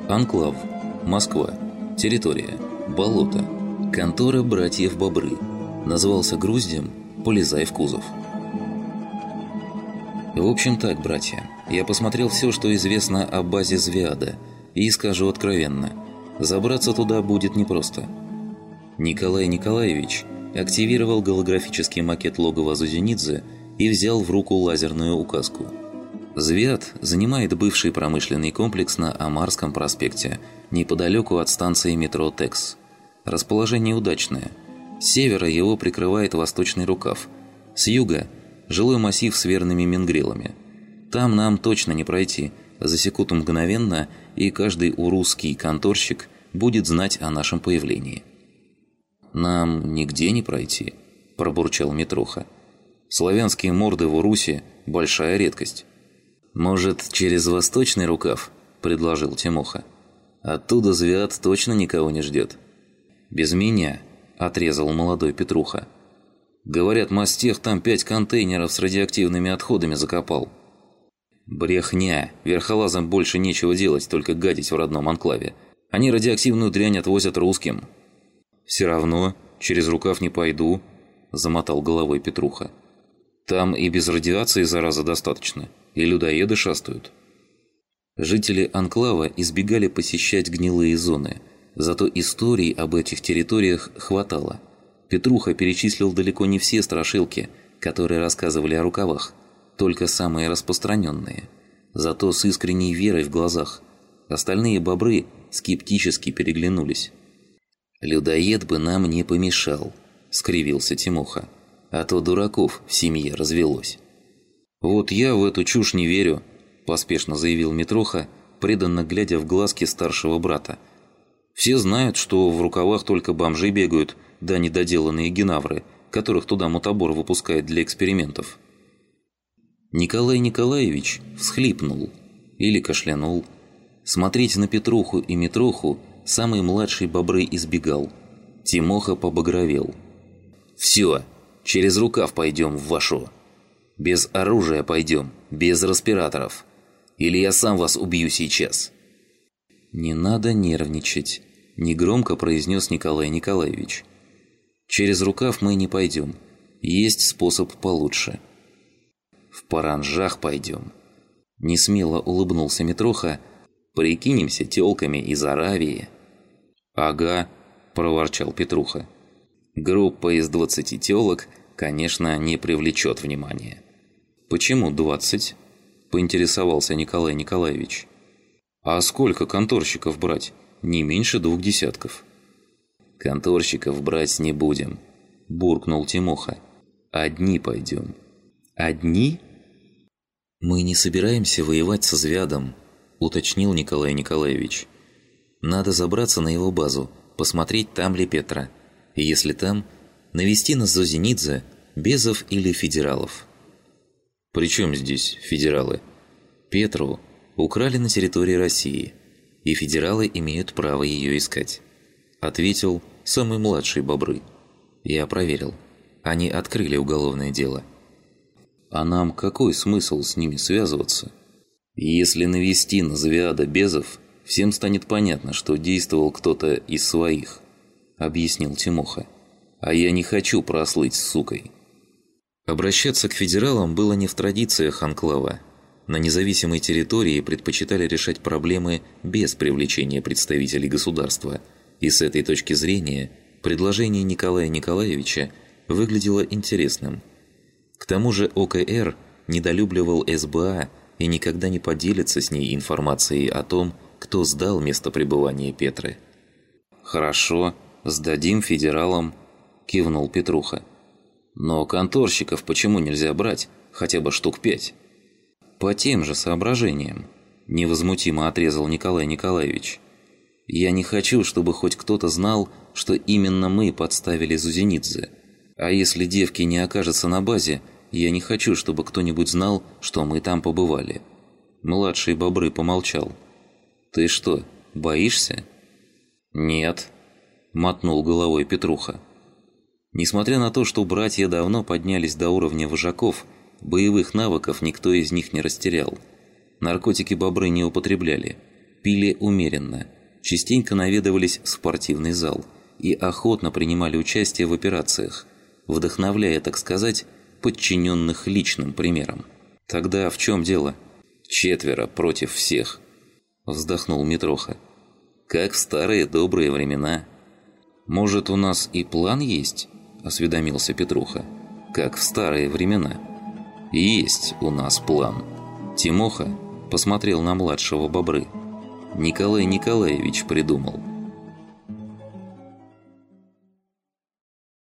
Анклав. Москва. Территория. Болото. Контора братьев Бобры. Назвался груздем, полезай в кузов. В общем так, братья, я посмотрел все, что известно о базе Звиада, и скажу откровенно, забраться туда будет непросто. Николай Николаевич активировал голографический макет логова Зузенидзе и взял в руку лазерную указку. Звиад занимает бывший промышленный комплекс на Амарском проспекте, неподалеку от станции метро «Текс». Расположение удачное. С севера его прикрывает восточный рукав. С юга – жилой массив с верными мингрелами. Там нам точно не пройти, засекут мгновенно, и каждый урусский конторщик будет знать о нашем появлении. «Нам нигде не пройти», – пробурчал Митроха. «Славянские морды в Урусе – большая редкость». «Может, через восточный рукав?» – предложил Тимоха. «Оттуда Звиад точно никого не ждет». «Без меня», – отрезал молодой Петруха. «Говорят, Мастех там 5 контейнеров с радиоактивными отходами закопал». «Брехня! Верхолазам больше нечего делать, только гадить в родном анклаве. Они радиоактивную дрянь отвозят русским». «Все равно, через рукав не пойду», – замотал головой Петруха. «Там и без радиации зараза достаточно, и людоеды шастают». Жители анклава избегали посещать гнилые зоны, зато историй об этих территориях хватало. Петруха перечислил далеко не все страшилки, которые рассказывали о рукавах, только самые распространенные. Зато с искренней верой в глазах. Остальные бобры скептически переглянулись. «Людоед бы нам не помешал», – скривился Тимоха. «А то дураков в семье развелось». «Вот я в эту чушь не верю», – поспешно заявил Митроха, преданно глядя в глазки старшего брата. «Все знают, что в рукавах только бомжи бегают, да недоделанные генавры, которых туда мутабор выпускает для экспериментов». Николай Николаевич всхлипнул или кашлянул. Смотреть на Петруху и Митроху самый младший бобры избегал. Тимоха побагровел. «Все, через рукав пойдем в вашу. Без оружия пойдем, без респираторов. Или я сам вас убью сейчас». «Не надо нервничать», – негромко произнес Николай Николаевич. «Через рукав мы не пойдем. Есть способ получше». «В паранжах пойдем». Несмело улыбнулся Митроха. «Прикинемся тёлками из Аравии». «Ага», – проворчал Петруха. «Группа из 20 тёлок, конечно, не привлечет внимания». «Почему 20?» – поинтересовался Николай Николаевич. «А сколько конторщиков брать? Не меньше 2 десятков». «Конторщиков брать не будем», – буркнул Тимоха. «Одни пойдем». «Одни?» «Мы не собираемся воевать со Звиадом», – уточнил Николай Николаевич. «Надо забраться на его базу, посмотреть, там ли Петра. И если там, навести на Зузенидзе, Безов или Федералов». «При чем здесь федералы?» «Петру украли на территории России, и федералы имеют право ее искать», – ответил самый младший бобры. «Я проверил. Они открыли уголовное дело». «А нам какой смысл с ними связываться? Если навести на Звиада Безов, всем станет понятно, что действовал кто-то из своих», – объяснил Тимоха. «А я не хочу прослыть с сукой». Обращаться к федералам было не в традициях анклава. На независимой территории предпочитали решать проблемы без привлечения представителей государства, и с этой точки зрения предложение Николая Николаевича выглядело интересным. К тому же ОКР недолюбливал СБА и никогда не поделится с ней информацией о том, кто сдал место пребывания Петры. «Хорошо, сдадим федералам», – кивнул Петруха. «Но конторщиков почему нельзя брать, хотя бы штук 5?» «По тем же соображениям», – невозмутимо отрезал Николай Николаевич. «Я не хочу, чтобы хоть кто-то знал, что именно мы подставили Зузенидзе. А если девки не окажется на базе, я не хочу, чтобы кто-нибудь знал, что мы там побывали». Младший бобры помолчал. «Ты что, боишься?» «Нет», – мотнул головой Петруха. Несмотря на то, что братья давно поднялись до уровня вожаков, боевых навыков никто из них не растерял. Наркотики бобры не употребляли. пили умеренно, частенько наведывались в спортивный зал и охотно принимали участие в операциях, вдохновляя, так сказать, подчиненных личным примером. «Тогда в чем дело?» «4 против всех», – вздохнул Митроха. «Как в старые добрые времена». «Может, у нас и план есть?» – осведомился Петруха. «Как в старые времена». «Есть у нас план». Тимоха посмотрел на младшего Бобры. «Николай Николаевич придумал.